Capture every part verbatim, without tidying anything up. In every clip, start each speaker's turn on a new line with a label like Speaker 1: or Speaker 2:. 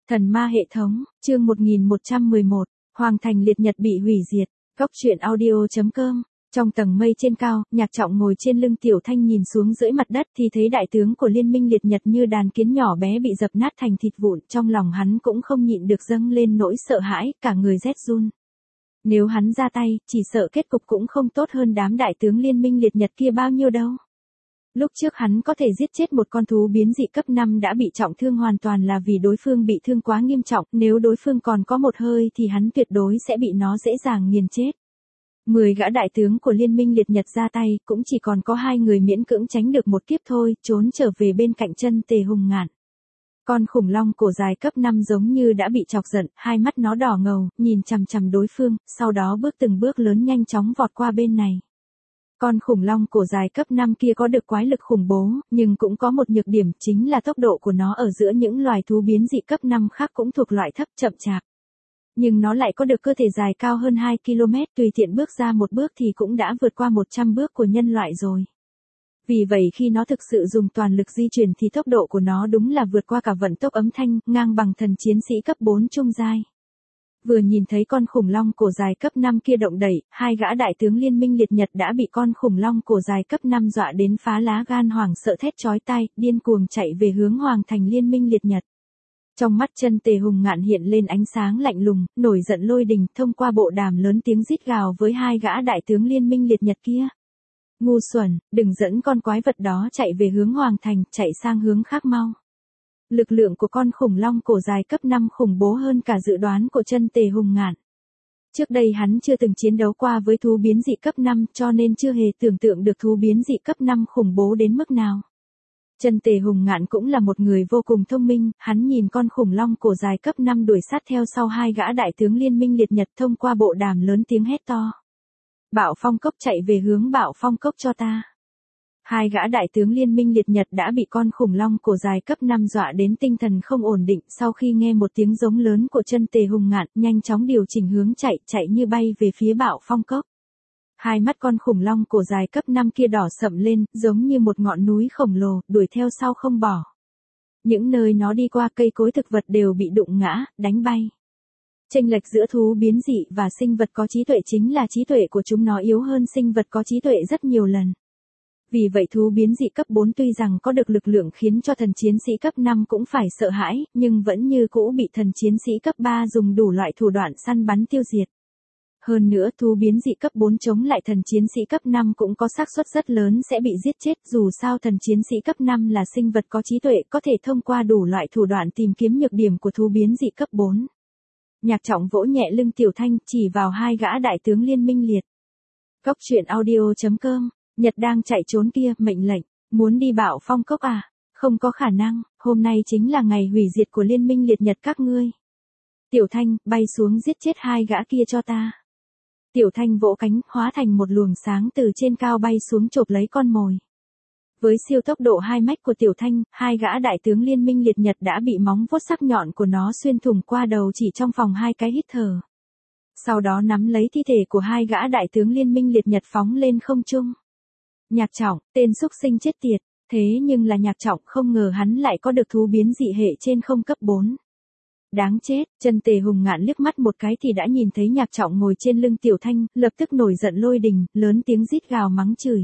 Speaker 1: Thần ma hệ thống, chương một nghìn một trăm mười một, Hoàng thành liệt nhật bị hủy diệt. Góc truyện audio chấm com. Trong tầng mây trên cao, Nhạc Trọng ngồi trên lưng Tiểu Thanh nhìn xuống dưới mặt đất thì thấy đại tướng của liên minh liệt nhật như đàn kiến nhỏ bé bị dập nát thành thịt vụn, trong lòng hắn cũng không nhịn được dâng lên nỗi sợ hãi, cả người rét run. Nếu hắn ra tay, chỉ sợ kết cục cũng không tốt hơn đám đại tướng liên minh liệt nhật kia bao nhiêu đâu. Lúc trước hắn có thể giết chết một con thú biến dị cấp năm đã bị trọng thương hoàn toàn là vì đối phương bị thương quá nghiêm trọng, nếu đối phương còn có một hơi thì hắn tuyệt đối sẽ bị nó dễ dàng nghiền chết. Mười gã đại tướng của liên minh liệt nhật ra tay, cũng chỉ còn có hai người miễn cưỡng tránh được một kiếp thôi, trốn trở về bên cạnh Chân Tề hùng ngạn. Con khủng long cổ dài cấp năm giống như đã bị chọc giận, hai mắt nó đỏ ngầu, nhìn chằm chằm đối phương, sau đó bước từng bước lớn nhanh chóng vọt qua bên này. Con khủng long cổ dài cấp năm kia có được quái lực khủng bố, nhưng cũng có một nhược điểm, chính là tốc độ của nó ở giữa những loài thú biến dị cấp năm khác cũng thuộc loại thấp chậm chạp. Nhưng nó lại có được cơ thể dài cao hơn hai ki lô mét, tùy tiện bước ra một bước thì cũng đã vượt qua một trăm bước của nhân loại rồi. Vì vậy khi nó thực sự dùng toàn lực di chuyển thì tốc độ của nó đúng là vượt qua cả vận tốc âm thanh, ngang bằng thần chiến sĩ cấp bốn trung giai. Vừa nhìn thấy con khủng long cổ dài cấp năm kia động đẩy, hai gã đại tướng liên minh liệt nhật đã bị con khủng long cổ dài cấp năm dọa đến phá lá gan, hoảng sợ thét chói tai, điên cuồng chạy về hướng Hoàng thành liên minh liệt nhật. Trong mắt Chân Tề hùng ngạn hiện lên ánh sáng lạnh lùng, nổi giận lôi đình, thông qua bộ đàm lớn tiếng rít gào với hai gã đại tướng liên minh liệt nhật kia. Ngu xuẩn, đừng dẫn con quái vật đó chạy về hướng Hoàng thành, chạy sang hướng khác mau. Lực lượng của con khủng long cổ dài cấp năm khủng bố hơn cả dự đoán của Chân Tề hùng ngạn. Trước đây hắn chưa từng chiến đấu qua với thú biến dị cấp năm, cho nên chưa hề tưởng tượng được thú biến dị cấp năm khủng bố đến mức nào. Chân Tề hùng ngạn cũng là một người vô cùng thông minh, hắn nhìn con khủng long cổ dài cấp năm đuổi sát theo sau hai gã đại tướng liên minh liệt nhật, thông qua bộ đàm lớn tiếng hét to. Bạo phong cốc, chạy về hướng bạo phong cốc cho ta. Hai gã đại tướng liên minh liệt nhật đã bị con khủng long cổ dài cấp năm dọa đến tinh thần không ổn định, sau khi nghe một tiếng giống lớn của Chân Tề hùng ngạn, nhanh chóng điều chỉnh hướng chạy, chạy như bay về phía bạo phong cốc. Hai mắt con khủng long cổ dài cấp năm kia đỏ sậm lên, giống như một ngọn núi khổng lồ, đuổi theo sau không bỏ. Những nơi nó đi qua, cây cối thực vật đều bị đụng ngã, đánh bay. Chênh lệch giữa thú biến dị và sinh vật có trí tuệ chính là trí tuệ của chúng nó yếu hơn sinh vật có trí tuệ rất nhiều lần. Vì vậy thú biến dị cấp bốn tuy rằng có được lực lượng khiến cho thần chiến sĩ cấp năm cũng phải sợ hãi, nhưng vẫn như cũ bị thần chiến sĩ cấp ba dùng đủ loại thủ đoạn săn bắn tiêu diệt. Hơn nữa thú biến dị cấp bốn chống lại thần chiến sĩ cấp năm cũng có xác suất rất lớn sẽ bị giết chết, dù sao thần chiến sĩ cấp năm là sinh vật có trí tuệ, có thể thông qua đủ loại thủ đoạn tìm kiếm nhược điểm của thú biến dị cấp bốn. Nhạc Trọng vỗ nhẹ lưng Tiểu Thanh, chỉ vào hai gã đại tướng liên minh liệt. Góc truyện audio chấm com. Nhật đang chạy trốn kia, mệnh lệnh, muốn đi bạo phong cốc à? Không có khả năng, hôm nay chính là ngày hủy diệt của liên minh liệt nhật các ngươi. Tiểu Thanh, bay xuống giết chết hai gã kia cho ta. Tiểu Thanh vỗ cánh, hóa thành một luồng sáng từ trên cao bay xuống chộp lấy con mồi. Với siêu tốc độ hai mách của Tiểu Thanh, hai gã đại tướng liên minh liệt nhật đã bị móng vuốt sắc nhọn của nó xuyên thủng qua đầu chỉ trong vòng hai cái hít thở. Sau đó nắm lấy thi thể của hai gã đại tướng liên minh liệt nhật phóng lên không trung. Nhạc Trọng, tên xúc sinh chết tiệt, thế nhưng là Nhạc Trọng không ngờ hắn lại có được thú biến dị hệ trên không cấp bốn. Đáng chết, Chân Tề hùng ngạn liếc mắt một cái thì đã nhìn thấy Nhạc Trọng ngồi trên lưng Tiểu Thanh, lập tức nổi giận lôi đình, lớn tiếng rít gào mắng chửi.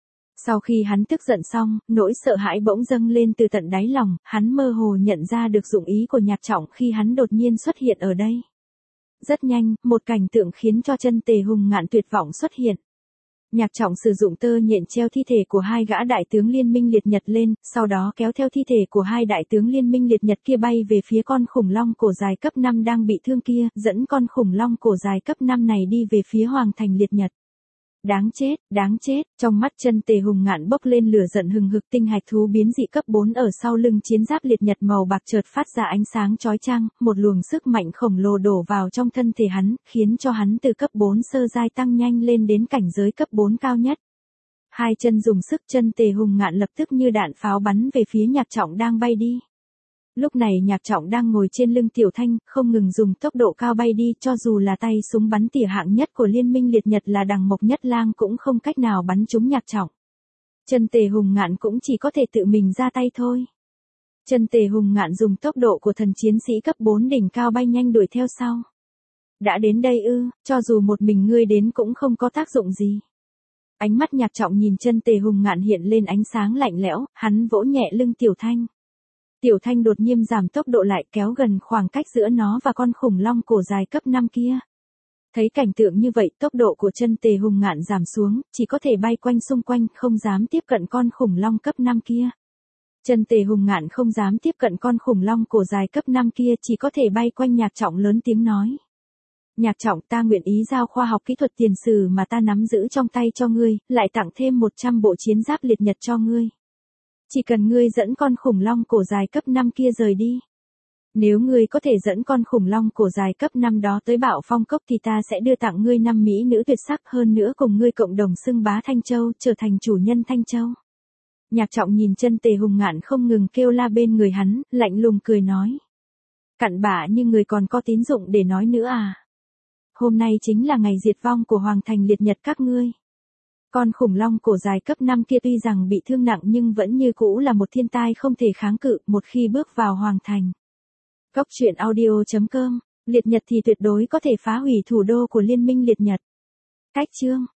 Speaker 1: Sau khi hắn tức giận xong, nỗi sợ hãi bỗng dâng lên từ tận đáy lòng, hắn mơ hồ nhận ra được dụng ý của Nhạc Trọng khi hắn đột nhiên xuất hiện ở đây. Rất nhanh, một cảnh tượng khiến cho Chân Tề hùng ngạn tuyệt vọng xuất hiện. Nhạc Trọng sử dụng tơ nhện treo thi thể của hai gã đại tướng liên minh liệt nhật lên, sau đó kéo theo thi thể của hai đại tướng liên minh liệt nhật kia bay về phía con khủng long cổ dài cấp năm đang bị thương kia, dẫn con khủng long cổ dài cấp năm này đi về phía Hoàng thành liệt nhật. Đáng chết, đáng chết, trong mắt Chân Tề hùng ngạn bốc lên lửa giận hừng hực, tinh hạch thú biến dị cấp bốn ở sau lưng chiến giáp liệt nhật màu bạc chợt phát ra ánh sáng chói chang, một luồng sức mạnh khổng lồ đổ vào trong thân thể hắn, khiến cho hắn từ cấp bốn sơ giai tăng nhanh lên đến cảnh giới cấp bốn cao nhất. Hai chân dùng sức, Chân Tề hùng ngạn lập tức như đạn pháo bắn về phía Nhạc Trọng đang bay đi. Lúc này Nhạc Trọng đang ngồi trên lưng Tiểu Thanh, không ngừng dùng tốc độ cao bay đi, cho dù là tay súng bắn tỉa hạng nhất của liên minh liệt nhật là Đằng Mộc Nhất Lang cũng không cách nào bắn trúng Nhạc Trọng. Chân Tề hùng ngạn cũng chỉ có thể tự mình ra tay thôi. Chân Tề hùng ngạn dùng tốc độ của thần chiến sĩ cấp bốn đỉnh cao bay nhanh đuổi theo sau. Đã đến đây ư, cho dù một mình ngươi đến cũng không có tác dụng gì. Ánh mắt Nhạc Trọng nhìn Chân Tề hùng ngạn hiện lên ánh sáng lạnh lẽo, hắn vỗ nhẹ lưng Tiểu Thanh. Tiểu Thanh đột nhiên giảm tốc độ lại, kéo gần khoảng cách giữa nó và con khủng long cổ dài cấp năm kia. Thấy cảnh tượng như vậy, tốc độ của Chân Tề hùng ngạn giảm xuống, chỉ có thể bay quanh xung quanh, không dám tiếp cận con khủng long cấp năm kia. Chân Tề hùng ngạn không dám tiếp cận con khủng long cổ dài cấp năm kia, chỉ có thể bay quanh Nhạc Trọng lớn tiếng nói. Nhạc Trọng, ta nguyện ý giao khoa học kỹ thuật tiền sử mà ta nắm giữ trong tay cho ngươi, lại tặng thêm một trăm bộ chiến giáp liệt nhật cho ngươi. Chỉ cần ngươi dẫn con khủng long cổ dài cấp năm kia rời đi. Nếu ngươi có thể dẫn con khủng long cổ dài cấp năm đó tới Bạo Phong Cốc thì ta sẽ đưa tặng ngươi năm mỹ nữ tuyệt sắc, hơn nữa cùng ngươi cộng đồng xưng bá Thanh Châu, trở thành chủ nhân Thanh Châu. Nhạc Trọng nhìn Chân Tề hùng ngạn không ngừng kêu la bên người hắn, lạnh lùng cười nói. Cặn bã nhưng người còn có tín dụng để nói nữa à? Hôm nay chính là ngày diệt vong của Hoàng Thành Liệt Nhật các ngươi. Con khủng long cổ dài cấp năm kia tuy rằng bị thương nặng nhưng vẫn như cũ là một thiên tai không thể kháng cự một khi bước vào Hoàng Thành. Cốc truyện audio chấm com, Liệt Nhật thì tuyệt đối có thể phá hủy thủ đô của Liên minh Liệt Nhật. Cách chương